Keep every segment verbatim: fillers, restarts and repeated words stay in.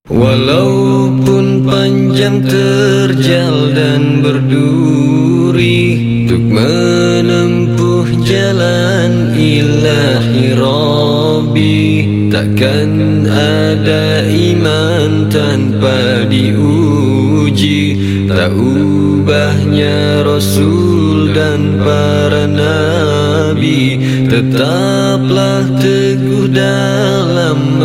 Walaupun panjang terjal dan berduri untuk menempuh jalan ilahi Rabbi, takkan ada iman tanpa diuji. Tak ubahnya Rasul dan para nabi, tetaplah teguh dalam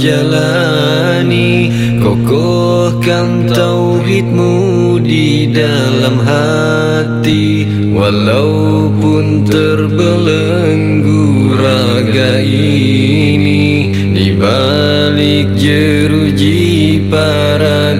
menjalani. Kokohkan tauhidmu di dalam hati, walaupun terbelenggu raga ini. Di balik jeruji para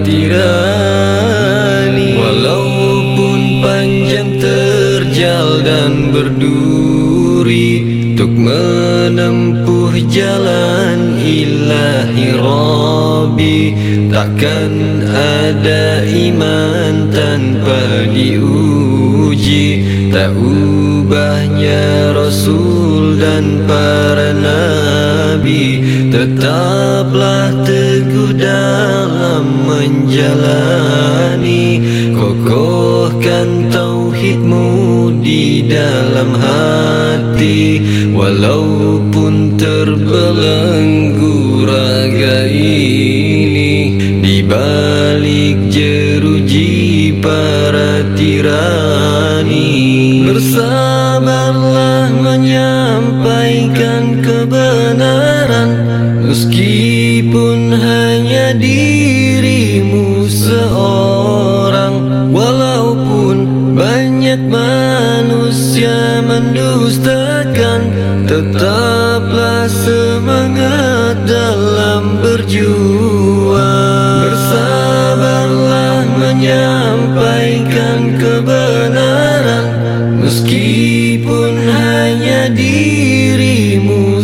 tirani, walaupun panjang terjal dan berduri untuk menempuh jalan ilahi Rabbi, takkan ada iman tanpa diuji. Tak ubahnya Rasul dan para nabi, tetaplah teguh dalam menjalani. Kokohkan tauhidmu di dalam hati, walaupun terbelenggu raga ini. Di balik jeruji para tirani, bersabarlah menyampaikan kebenaran, meskipun hanya dirimu seorang. Walaupun banyak manusia mendustakan, tetaplah semangat dalam berjuang. Bersabarlah menyampaikan kebenaran, meskipun hanya dirimu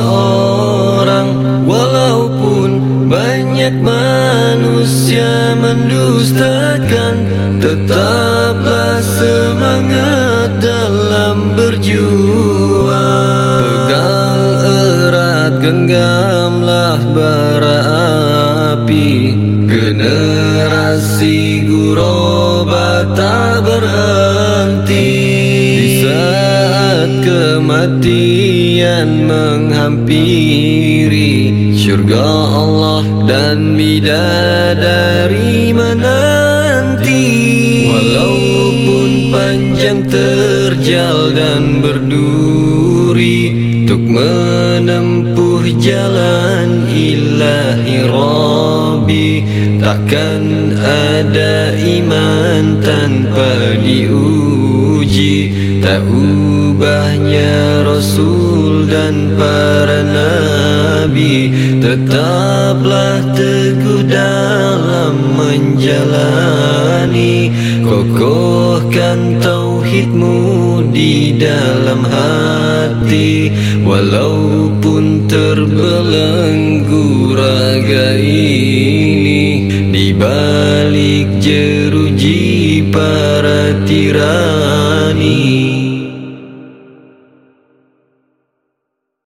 seorang. Walaupun banyak manusia mendustakan, tetaplah semangat dalam berjuang. Pegang erat, genggamlah bara api, generasi Ghuraba tak berhenti. Di saat kematian menghampiri, syurga Allah dan bidadari menanti. Walaupun panjang terjal dan berduri untuk menempuh jalan ilahi Rabbi, takkan ada iman tanpa diuji. Tak ubahnya Rasul dan para nabi, tetaplah teguh dalam menjalani. Kokohkan tauhidmu di dalam hati, walaupun terbelenggu raga ini. Di balik jeruji para tirani,